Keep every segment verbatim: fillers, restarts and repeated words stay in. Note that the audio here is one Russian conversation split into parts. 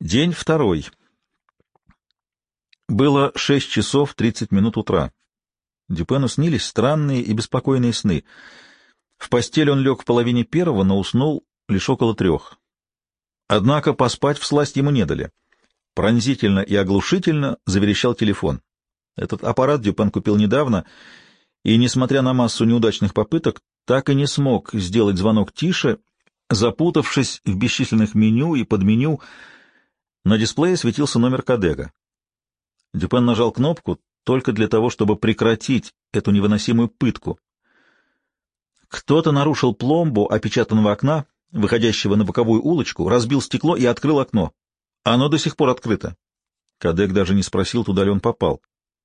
День второй. Было шесть часов тридцать минут утра. Дюпену снились странные и беспокойные сны. В постель он лег в половине первого, но уснул лишь около трех. Однако поспать всласть ему не дали. Пронзительно и оглушительно заверещал телефон. Этот аппарат Дюпен купил недавно, и, несмотря на массу неудачных попыток, так и не смог сделать звонок тише, запутавшись в бесчисленных меню и подменю. На дисплее светился номер Кадега. Дюпен нажал кнопку только для того, чтобы прекратить эту невыносимую пытку. Кто-то нарушил пломбу опечатанного окна, выходящего на боковую улочку, разбил стекло и открыл окно. Оно до сих пор открыто. Кадег даже не спросил, туда ли он попал.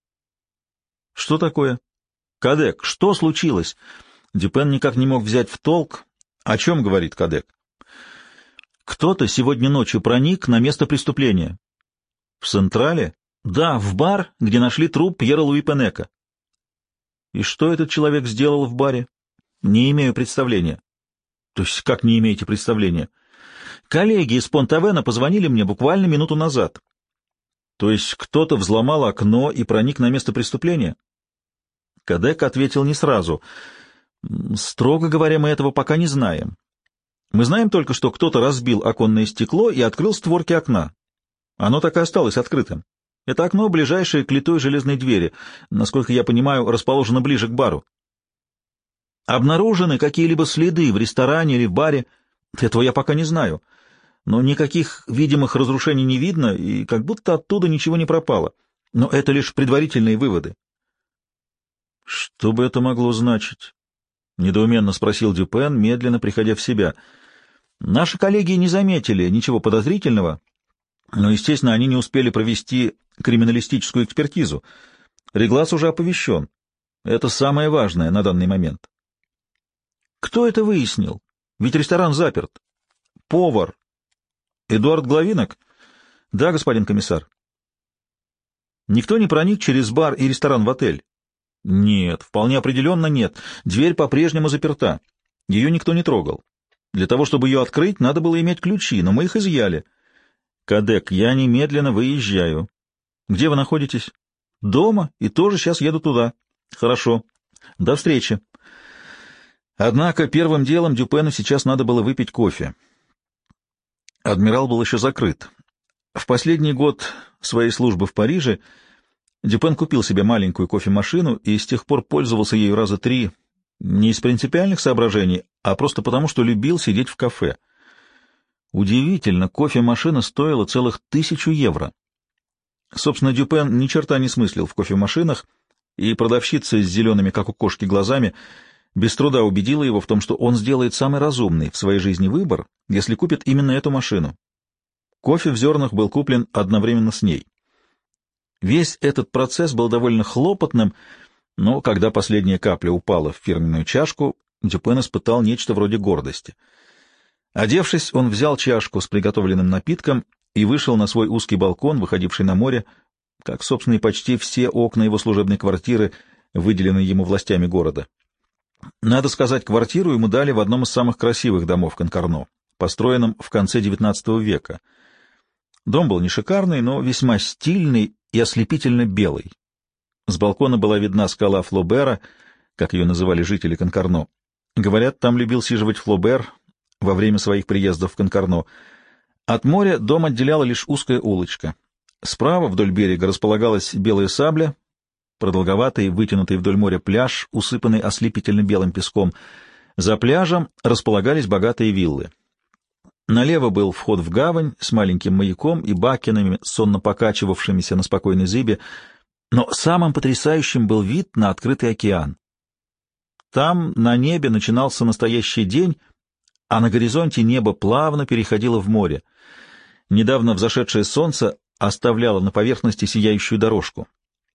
«Что такое?» «Кадег, что случилось?» Дюпен никак не мог взять в толк, о чем говорит Кадег. «Кто-то сегодня ночью проник на место преступления». «В Централе?» «Да, в бар, где нашли труп Пьера Луи Пенека». «И что этот человек сделал в баре?» «Не имею представления». «То есть как не имеете представления?» «Коллеги из Понт-Авена позвонили мне буквально минуту назад». «То есть кто-то взломал окно и проник на место преступления?» Кадек ответил не сразу. «Строго говоря, мы этого пока не знаем. Мы знаем только, что кто-то разбил оконное стекло и открыл створки окна. Оно так и осталось открытым. Это окно, ближайшее к литой железной двери, насколько я понимаю, расположено ближе к бару. Обнаружены какие-либо следы в ресторане или в баре? Этого я пока не знаю. Но никаких видимых разрушений не видно, и как будто оттуда ничего не пропало. Но это лишь предварительные выводы». «Что бы это могло значить?» — недоуменно спросил Дюпен, медленно приходя в себя. «Наши коллеги не заметили ничего подозрительного, но, естественно, они не успели провести криминалистическую экспертизу. Реглас уже оповещен. Это самое важное на данный момент». «Кто это выяснил? Ведь ресторан заперт». «Повар. Эдуард Главинок?» «Да, господин комиссар». «Никто не проник через бар и ресторан в отель?» «Нет, вполне определенно нет. Дверь по-прежнему заперта. Ее никто не трогал. Для того, чтобы ее открыть, надо было иметь ключи, но мы их изъяли». «Кадек, я немедленно выезжаю». «Где вы находитесь?» «Дома, и тоже сейчас еду туда». «Хорошо. До встречи». Однако первым делом Дюпену сейчас надо было выпить кофе. Адмирал был еще закрыт. В последний год своей службы в Париже Дюпен купил себе маленькую кофемашину и с тех пор пользовался ею раза три, не из принципиальных соображений, а просто потому, что любил сидеть в кафе. Удивительно, кофемашина стоила целых тысячу евро. Собственно, Дюпен ни черта не смыслил в кофемашинах, и продавщица с зелеными, как у кошки, глазами без труда убедила его в том, что он сделает самый разумный в своей жизни выбор, если купит именно эту машину. Кофе в зернах был куплен одновременно с ней. Весь этот процесс был довольно хлопотным, но когда последняя капля упала в фирменную чашку, Дюпен испытал нечто вроде гордости. Одевшись, он взял чашку с приготовленным напитком и вышел на свой узкий балкон, выходивший на море, как, собственно, и почти все окна его служебной квартиры, выделенные ему властями города. Надо сказать, квартиру ему дали в одном из самых красивых домов Конкорно, построенном в конце девятнадцатого века. Дом был не шикарный, но весьма стильный и ослепительно белый. С балкона была видна скала Флобера, как ее называли жители Конкорно. Говорят, там любил сиживать Флобер во время своих приездов в Конкорно. От моря дом отделяла лишь узкая улочка. Справа вдоль берега располагалась Белая Сабля, продолговатый, вытянутый вдоль моря пляж, усыпанный ослепительно белым песком. За пляжем располагались богатые виллы. Налево был вход в гавань с маленьким маяком и бакенами, сонно покачивавшимися на спокойной зыбе, но самым потрясающим был вид на открытый океан. Там на небе начинался настоящий день, а на горизонте небо плавно переходило в море. Недавно взошедшее солнце оставляло на поверхности сияющую дорожку.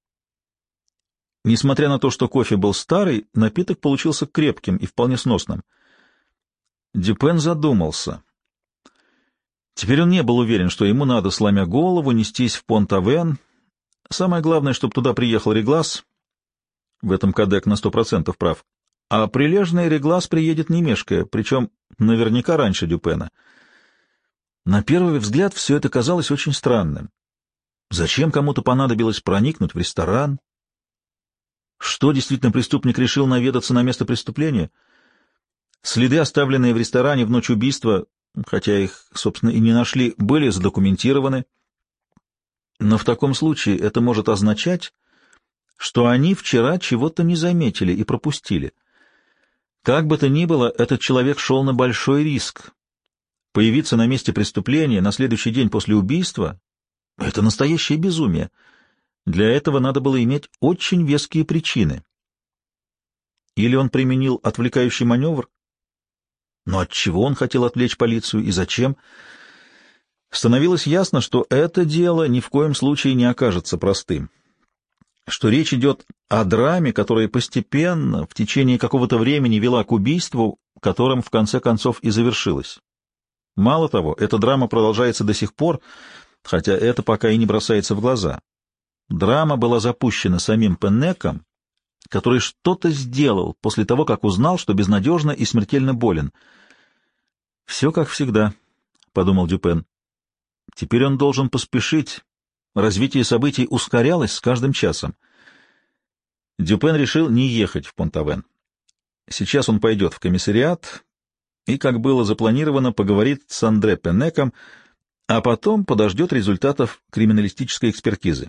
Несмотря на то, что кофе был старый, напиток получился крепким и вполне сносным. Дюпен задумался. Теперь он не был уверен, что ему надо, сломя голову, нестись в Понт-Авен. Самое главное, чтобы туда приехал Реглас. В этом Кадек на сто процентов прав. А прилежный Реглас приедет не мешкая, причем наверняка раньше Дюпена. На первый взгляд все это казалось очень странным. Зачем кому-то понадобилось проникнуть в ресторан? Что действительно преступник решил наведаться на место преступления? Следы, оставленные в ресторане в ночь убийства, хотя их, собственно, и не нашли, были задокументированы. Но в таком случае это может означать, что они вчера чего-то не заметили и пропустили. Как бы то ни было, этот человек шел на большой риск. Появиться на месте преступления на следующий день после убийства — это настоящее безумие. Для этого надо было иметь очень веские причины. Или он применил отвлекающий маневр? Но от чего он хотел отвлечь полицию и зачем? Становилось ясно, что это дело ни в коем случае не окажется простым, что речь идет о драме, которая постепенно, в течение какого-то времени вела к убийству, которым в конце концов и завершилась. Мало того, эта драма продолжается до сих пор, хотя это пока и не бросается в глаза. Драма была запущена самим Пеннеком, который что-то сделал после того, как узнал, что безнадежно и смертельно болен. «Все как всегда», — подумал Дюпен. «Теперь он должен поспешить. Развитие событий ускорялось с каждым часом». Дюпен решил не ехать в Пont-Авен. Сейчас он пойдет в комиссариат и, как было запланировано, поговорит с Андре Пеннеком, а потом подождет результатов криминалистической экспертизы.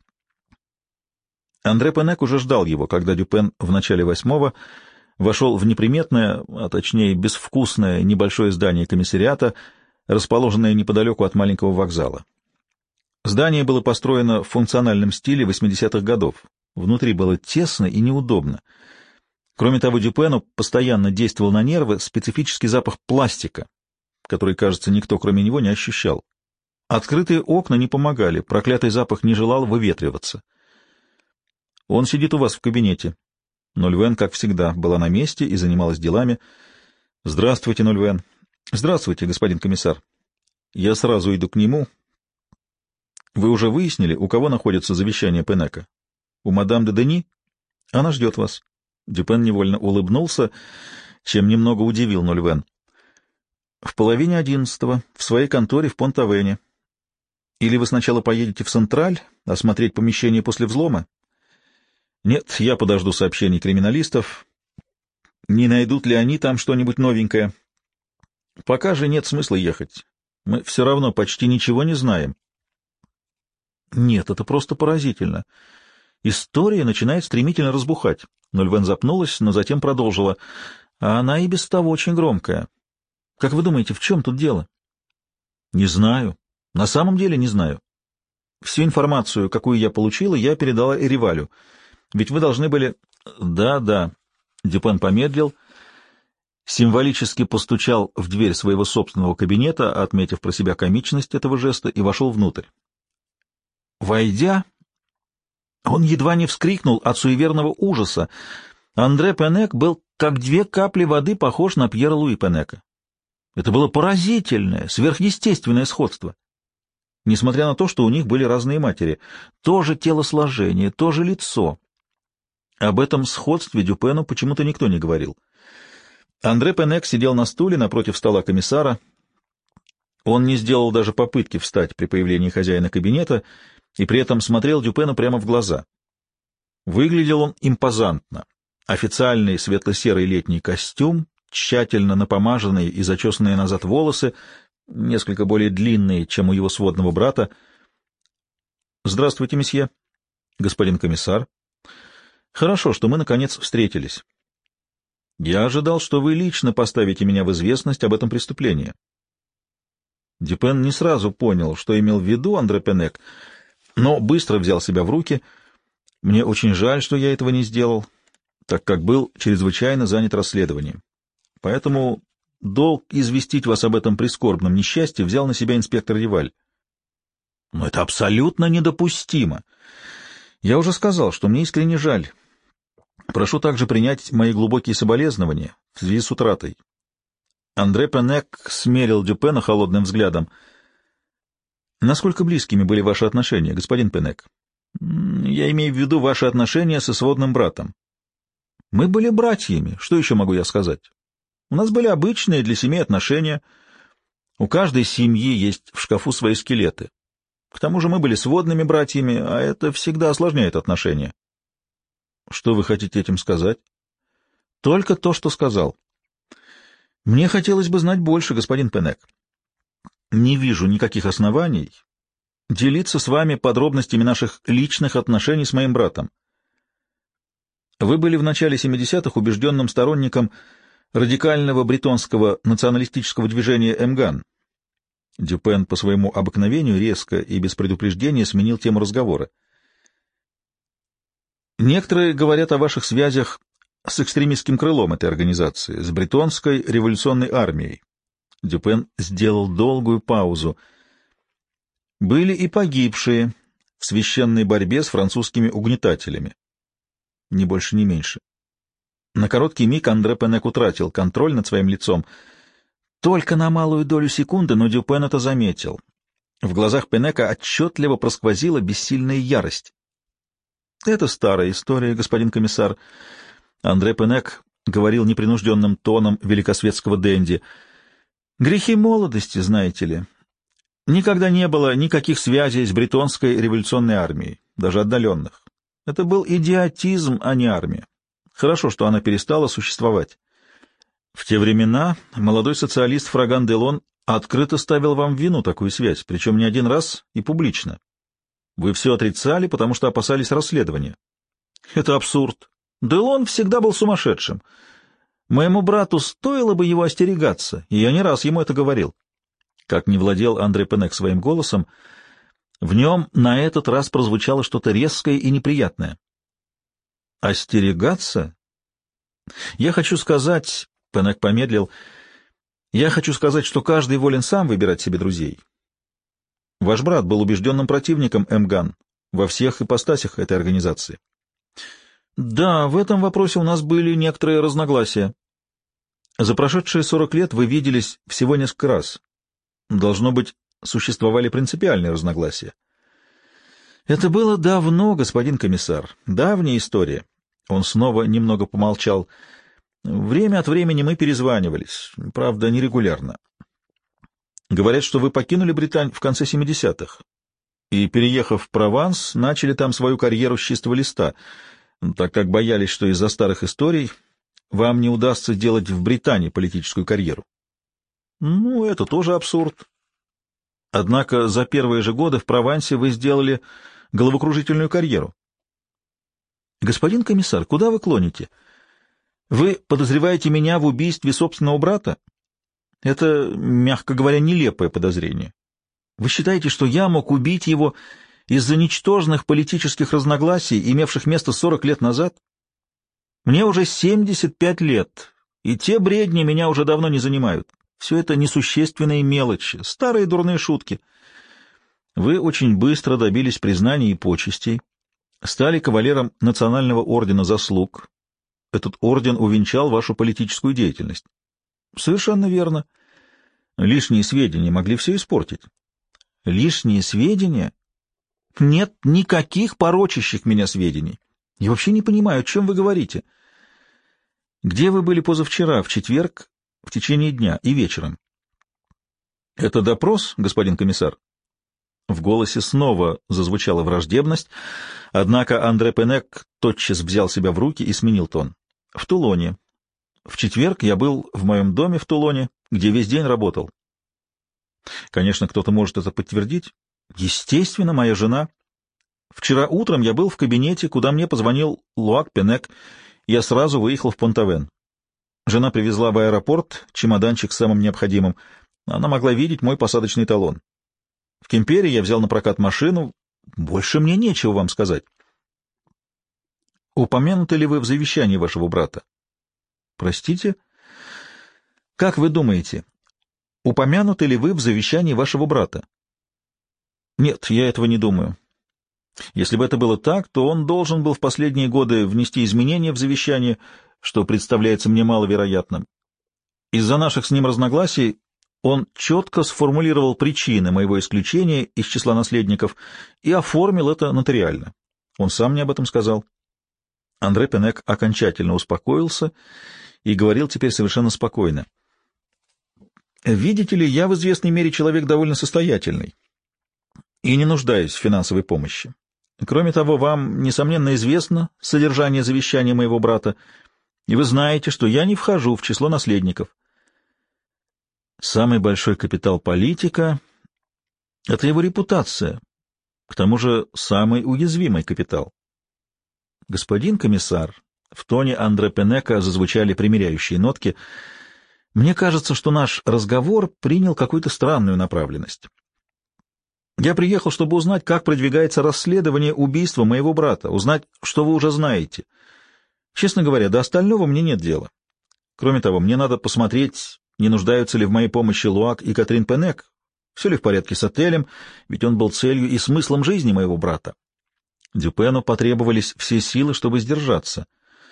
Андре Пеннек уже ждал его, когда Дюпен в начале восьмого вошел в неприметное, а точнее безвкусное небольшое здание комиссариата, расположенное неподалеку от маленького вокзала. Здание было построено в функциональном стиле восьмидесятых годов. Внутри было тесно и неудобно. Кроме того, Дюпену постоянно действовал на нервы специфический запах пластика, который, кажется, никто кроме него не ощущал. Открытые окна не помогали, проклятый запах не желал выветриваться. «Он сидит у вас в кабинете». Нольвен, как всегда, была на месте и занималась делами. «Здравствуйте, Нольвен». «Здравствуйте, господин комиссар». «Я сразу иду к нему». «Вы уже выяснили, у кого находится завещание Пеннека?» «У мадам де Дени?» «Она ждет вас». Дюпен невольно улыбнулся, чем немного удивил Нольвен. «В половине одиннадцатого, в своей конторе в Понт-Авене. Или вы сначала поедете в Централь, осмотреть помещение после взлома?» «Нет, я подожду сообщений криминалистов. Не найдут ли они там что-нибудь новенькое? Пока же нет смысла ехать. Мы все равно почти ничего не знаем». «Нет, это просто поразительно. История начинает стремительно разбухать». Нольвен запнулась, но затем продолжила. «А она и без того очень громкая. Как вы думаете, в чем тут дело?» «Не знаю. На самом деле не знаю. Всю информацию, какую я получила, я передала Эривалю. Ведь вы должны были...» «Да, да». Дюпен помедлил, символически постучал в дверь своего собственного кабинета, отметив про себя комичность этого жеста, и вошел внутрь. Войдя, он едва не вскрикнул от суеверного ужаса. Андре Пеннек был, как две капли воды, похож на Пьера Луи Пеннека. Это было поразительное, сверхъестественное сходство. Несмотря на то, что у них были разные матери, то же телосложение, то же лицо. Об этом сходстве Дюпену почему-то никто не говорил. Андре Пеннек сидел на стуле напротив стола комиссара. Он не сделал даже попытки встать при появлении хозяина кабинета и при этом смотрел Дюпену прямо в глаза. Выглядел он импозантно. Официальный светло-серый летний костюм, тщательно напомаженные и зачесанные назад волосы, несколько более длинные, чем у его сводного брата. «Здравствуйте, месье». «Господин комиссар». «Хорошо, что мы, наконец, встретились. Я ожидал, что вы лично поставите меня в известность об этом преступлении». Дюпен не сразу понял, что имел в виду Андре Пеннек, но быстро взял себя в руки. «Мне очень жаль, что я этого не сделал, так как был чрезвычайно занят расследованием. Поэтому долг известить вас об этом прискорбном несчастье взял на себя инспектор Риваль». «Но это абсолютно недопустимо. Я уже сказал, что мне искренне жаль. Прошу также принять мои глубокие соболезнования в связи с утратой». Андре Пеннек смерил Дюпена холодным взглядом. «Насколько близкими были ваши отношения, господин Пеннек?» «Я имею в виду ваши отношения со сводным братом». «Мы были братьями, что еще могу я сказать? У нас были обычные для семей отношения. У каждой семьи есть в шкафу свои скелеты. К тому же мы были сводными братьями, а это всегда осложняет отношения. Что вы хотите этим сказать? Только то, что сказал. Мне хотелось бы знать больше, господин Пенек. Не вижу никаких оснований делиться с вами подробностями наших личных отношений с моим братом. Вы были в начале семидесятых убежденным сторонником радикального бретонского националистического движения «Эмган». Дюпен по своему обыкновению резко и без предупреждения сменил тему разговора. Некоторые говорят о ваших связях с экстремистским крылом этой организации, с бретонской революционной армией. Дюпен сделал долгую паузу. Были и погибшие в священной борьбе с французскими угнетателями. Ни больше, ни меньше. На короткий миг Андре Пенек утратил контроль над своим лицом. Только на малую долю секунды, но Дюпен это заметил. В глазах Пенека отчетливо просквозила бессильная ярость. «Это старая история, господин комиссар». Андре Пенек говорил непринужденным тоном великосветского денди. «Грехи молодости, знаете ли. Никогда не было никаких связей с бретонской революционной армией, даже отдаленных. Это был идиотизм, а не армия. Хорошо, что она перестала существовать. В те времена молодой социалист Фраган Делон открыто ставил вам в вину такую связь, причем не один раз и публично. Вы все отрицали, потому что опасались расследования. Это абсурд. Делон всегда был сумасшедшим. Моему брату стоило бы его остерегаться, и я не раз ему это говорил». Как не владел Андре Пенек своим голосом, в нем на этот раз прозвучало что-то резкое и неприятное. «Остерегаться? Я хочу сказать...» — Пенек помедлил. «Я хочу сказать, что каждый волен сам выбирать себе друзей. Ваш брат был убежденным противником Эмган во всех ипостасях этой организации. Да, в этом вопросе у нас были некоторые разногласия. За прошедшие сорок лет вы виделись всего несколько раз. Должно быть, существовали принципиальные разногласия. Это было давно, господин комиссар, давняя история». Он снова немного помолчал. «Время от времени мы перезванивались, правда, нерегулярно. Говорят, что вы покинули Британь в конце семидесятых и, переехав в Прованс, начали там свою карьеру с чистого листа, так как боялись, что из-за старых историй вам не удастся сделать в Британии политическую карьеру. Ну, это тоже абсурд. Однако за первые же годы в Провансе вы сделали головокружительную карьеру. Господин комиссар, куда вы клоните? Вы подозреваете меня в убийстве собственного брата? Это, мягко говоря, нелепое подозрение. Вы считаете, что я мог убить его из-за ничтожных политических разногласий, имевших место сорок лет назад? Мне уже семьдесят пять лет, и те бредни меня уже давно не занимают. Все это несущественные мелочи, старые дурные шутки. Вы очень быстро добились признания и почестей, стали кавалером Национального ордена заслуг. Этот орден увенчал вашу политическую деятельность. Совершенно верно. Лишние сведения могли все испортить. Лишние сведения? Нет никаких порочащих меня сведений. Я вообще не понимаю, о чем вы говорите. Где вы были позавчера, в четверг, в течение дня и вечером? Это допрос, господин комиссар? В голосе снова зазвучала враждебность, однако Андре Пенек тотчас взял себя в руки и сменил тон. В Тулоне. В четверг я был в моем доме в Тулоне, где весь день работал. Конечно, кто-то может это подтвердить. Естественно, моя жена. Вчера утром я был в кабинете, куда мне позвонил Луак Пенек. Я сразу выехал в Понтавен. Жена привезла в аэропорт чемоданчик с самым необходимым. Она могла видеть мой посадочный талон. В Кемпере я взял на прокат машину. Больше мне нечего вам сказать. Упомянуты ли вы в завещании вашего брата? Простите? Как вы думаете, упомянуты ли вы в завещании вашего брата? Нет, я этого не думаю. Если бы это было так, то он должен был в последние годы внести изменения в завещание, что представляется мне маловероятным. Из-за наших с ним разногласий он четко сформулировал причины моего исключения из числа наследников и оформил это нотариально. Он сам мне об этом сказал. Андре Пенек окончательно успокоился и говорил теперь совершенно спокойно. Видите ли, я в известной мере человек довольно состоятельный и не нуждаюсь в финансовой помощи. Кроме того, вам, несомненно, известно содержание завещания моего брата, и вы знаете, что я не вхожу в число наследников. Самый большой капитал политика — это его репутация, к тому же самый уязвимый капитал. Господин комиссар, в тоне Андре Пенека зазвучали примиряющие нотки. Мне кажется, что наш разговор принял какую-то странную направленность. Я приехал, чтобы узнать, как продвигается расследование убийства моего брата, узнать, что вы уже знаете. Честно говоря, до остального мне нет дела. Кроме того, мне надо посмотреть, не нуждаются ли в моей помощи Луак и Катрин Пенек, все ли в порядке с отелем, ведь он был целью и смыслом жизни моего брата. Дюпену потребовались все силы, чтобы сдержаться.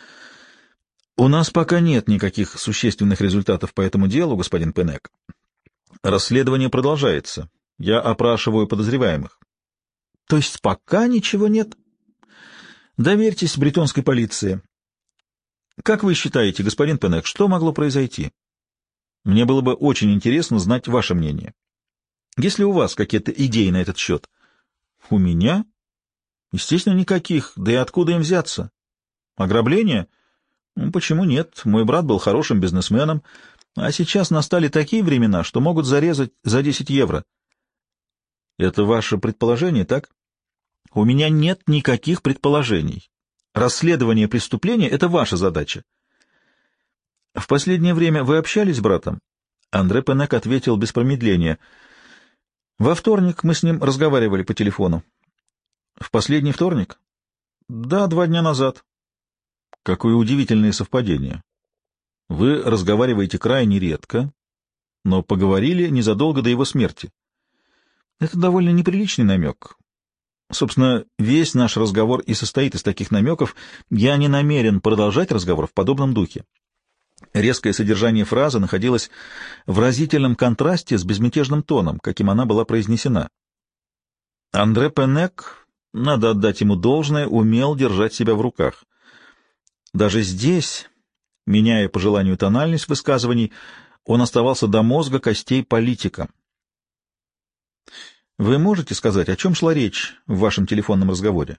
«У нас пока нет никаких существенных результатов по этому делу, господин Пенек. Расследование продолжается. Я опрашиваю подозреваемых». «То есть пока ничего нет?» «Доверьтесь бретонской полиции. Как вы считаете, господин Пенек, что могло произойти? Мне было бы очень интересно знать ваше мнение. Есть ли у вас какие-то идеи на этот счет?» «У меня? Естественно, никаких. Да и откуда им взяться? Ограбление? Ну, почему нет? Мой брат был хорошим бизнесменом, а сейчас настали такие времена, что могут зарезать за десять евро». «Это ваше предположение, так?» «У меня нет никаких предположений. Расследование преступления — это ваша задача». «В последнее время вы общались с братом?» Андре Пенек ответил без промедления. «Во вторник мы с ним разговаривали по телефону». «В последний вторник?» «Да, два дня назад». «Какое удивительное совпадение. Вы разговариваете крайне редко, но поговорили незадолго до его смерти». «Это довольно неприличный намек. Собственно, весь наш разговор и состоит из таких намеков. Я не намерен продолжать разговор в подобном духе». Резкое содержание фразы находилось в разительном контрасте с безмятежным тоном, каким она была произнесена. Андре Пенек, надо отдать ему должное, умел держать себя в руках. Даже здесь, меняя по желанию тональность высказываний, он оставался до мозга костей политиком. Вы можете сказать, о чем шла речь в вашем телефонном разговоре?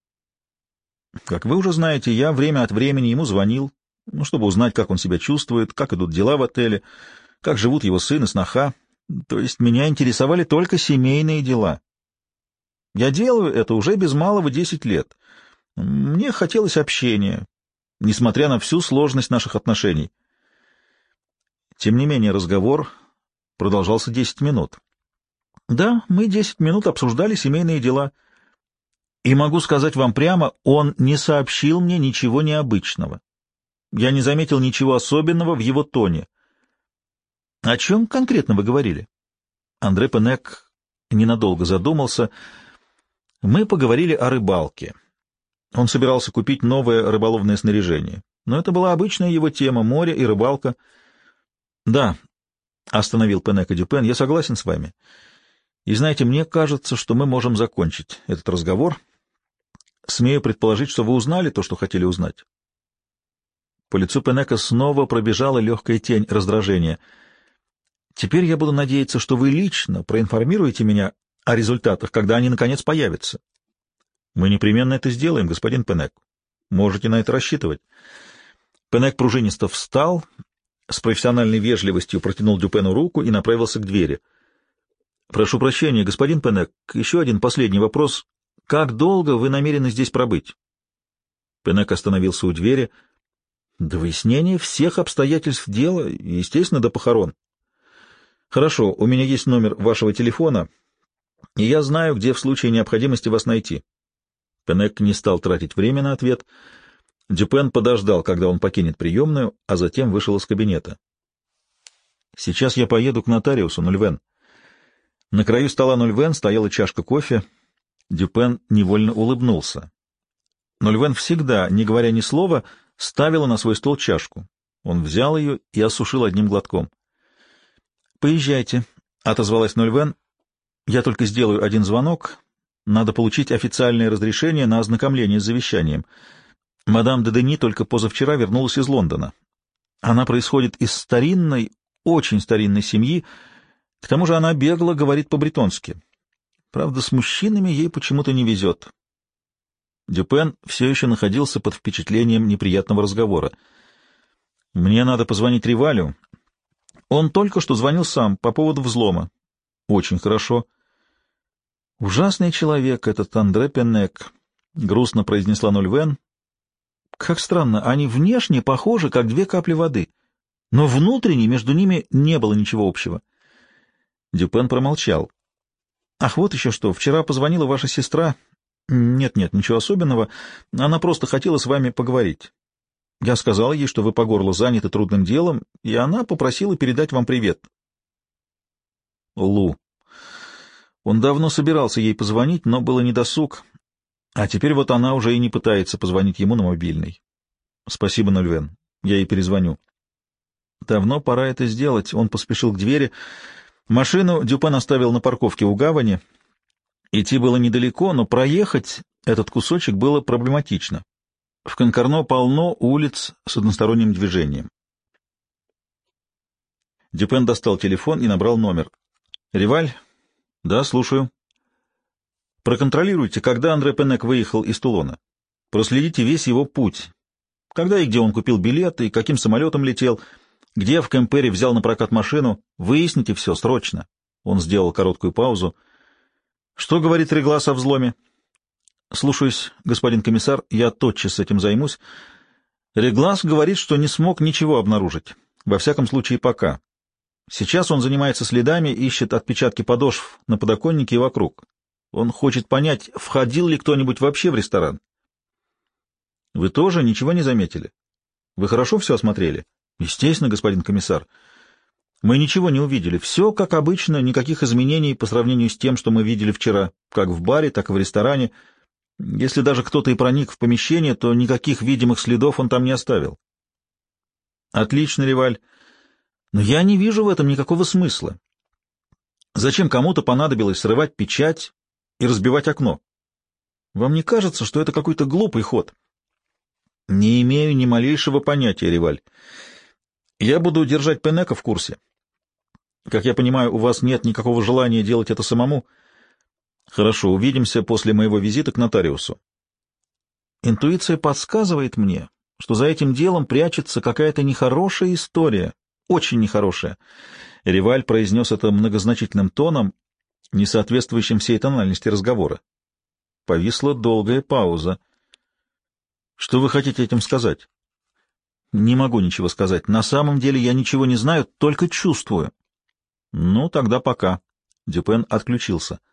Как вы уже знаете, я время от времени ему звонил, ну, чтобы узнать, как он себя чувствует, как идут дела в отеле, как живут его сын и сноха. То есть меня интересовали только семейные дела. Я делаю это уже без малого десять лет. Мне хотелось общения, несмотря на всю сложность наших отношений. Тем не менее, разговор продолжался десять минут. Да, мы десять минут обсуждали семейные дела. И могу сказать вам прямо, он не сообщил мне ничего необычного. Я не заметил ничего особенного в его тоне. — О чем конкретно вы говорили? Андре Пенек ненадолго задумался. Мы поговорили о рыбалке. Он собирался купить новое рыболовное снаряжение. Но это была обычная его тема — море и рыбалка. — Да, — остановил Пенека Дюпен, — я согласен с вами. И знаете, мне кажется, что мы можем закончить этот разговор. Смею предположить, что вы узнали то, что хотели узнать. По лицу Пенека снова пробежала легкая тень раздражения. «Теперь я буду надеяться, что вы лично проинформируете меня о результатах, когда они, наконец, появятся». «Мы непременно это сделаем, господин Пенек. Можете на это рассчитывать». Пенек пружинисто встал, с профессиональной вежливостью протянул Дюпену руку и направился к двери. «Прошу прощения, господин Пенек, еще один последний вопрос. Как долго вы намерены здесь пробыть?» Пенек остановился у двери. «До выяснения всех обстоятельств дела, естественно, до похорон». «Хорошо, у меня есть номер вашего телефона, и я знаю, где в случае необходимости вас найти». Пенек не стал тратить время на ответ. Дюпен подождал, когда он покинет приемную, а затем вышел из кабинета. «Сейчас я поеду к нотариусу, Нульвен». На краю стола Нульвен стояла чашка кофе. Дюпен невольно улыбнулся. Нульвен всегда, не говоря ни слова, ставила на свой стол чашку. Он взял ее и осушил одним глотком. «Поезжайте», — отозвалась Нульвен. «Я только сделаю один звонок. Надо получить официальное разрешение на ознакомление с завещанием. Мадам де Дени только позавчера вернулась из Лондона. Она происходит из старинной, очень старинной семьи, к тому же она бегло говорит по-бретонски. Правда, с мужчинами ей почему-то не везет. Дюпен все еще находился под впечатлением неприятного разговора. «Мне надо позвонить Ривалю. Он только что звонил сам по поводу взлома». «Очень хорошо». «Ужасный человек этот Андре Пенек», — грустно произнесла Нольвен. «Как странно, они внешне похожи, как две капли воды, но внутренне между ними не было ничего общего». Дюпен промолчал. «Ах, вот еще что. Вчера позвонила ваша сестра. Нет-нет, ничего особенного. Она просто хотела с вами поговорить. Я сказал ей, что вы по горло заняты трудным делом, и она попросила передать вам привет». Лу. Он давно собирался ей позвонить, но было недосуг, а теперь вот она уже и не пытается позвонить ему на мобильный. «Спасибо, Нольвен. Я ей перезвоню». Давно пора это сделать. Он поспешил к двери. Машину Дюпен оставил на парковке у гавани. Идти было недалеко, но проехать этот кусочек было проблематично. В Конкорно полно улиц с односторонним движением. Дюпен достал телефон и набрал номер. «Риваль?» «Да, слушаю». «Проконтролируйте, когда Андре Пенек выехал из Тулона. Проследите весь его путь. Когда и где он купил билеты, и каким самолетом летел, где в Кемпере взял на прокат машину. Выясните все срочно». Он сделал короткую паузу. «Что говорит Реглас о взломе?» «Слушаюсь, господин комиссар, я тотчас этим займусь. Реглас говорит, что не смог ничего обнаружить. Во всяком случае, пока. Сейчас он занимается следами, ищет отпечатки подошв на подоконнике и вокруг. Он хочет понять, входил ли кто-нибудь вообще в ресторан». «Вы тоже ничего не заметили? Вы хорошо все осмотрели?» «Естественно, господин комиссар. Мы ничего не увидели. Все как обычно, никаких изменений по сравнению с тем, что мы видели вчера, как в баре, так и в ресторане. Если даже кто-то и проник в помещение, то никаких видимых следов он там не оставил». «Отлично, Риваль. Но я не вижу в этом никакого смысла. Зачем кому-то понадобилось срывать печать и разбивать окно? Вам не кажется, что это какой-то глупый ход?» «Не имею ни малейшего понятия, Риваль. Я буду держать Пенека в курсе. Как я понимаю, у вас нет никакого желания делать это самому. Хорошо, увидимся после моего визита к нотариусу. Интуиция подсказывает мне, что за этим делом прячется какая-то нехорошая история, очень нехорошая». Риваль произнес это многозначительным тоном, не соответствующим всей тональности разговора. Повисла долгая пауза. «Что вы хотите этим сказать?» «Не могу ничего сказать. На самом деле я ничего не знаю, только чувствую». «Ну, тогда пока». Дюпен отключился.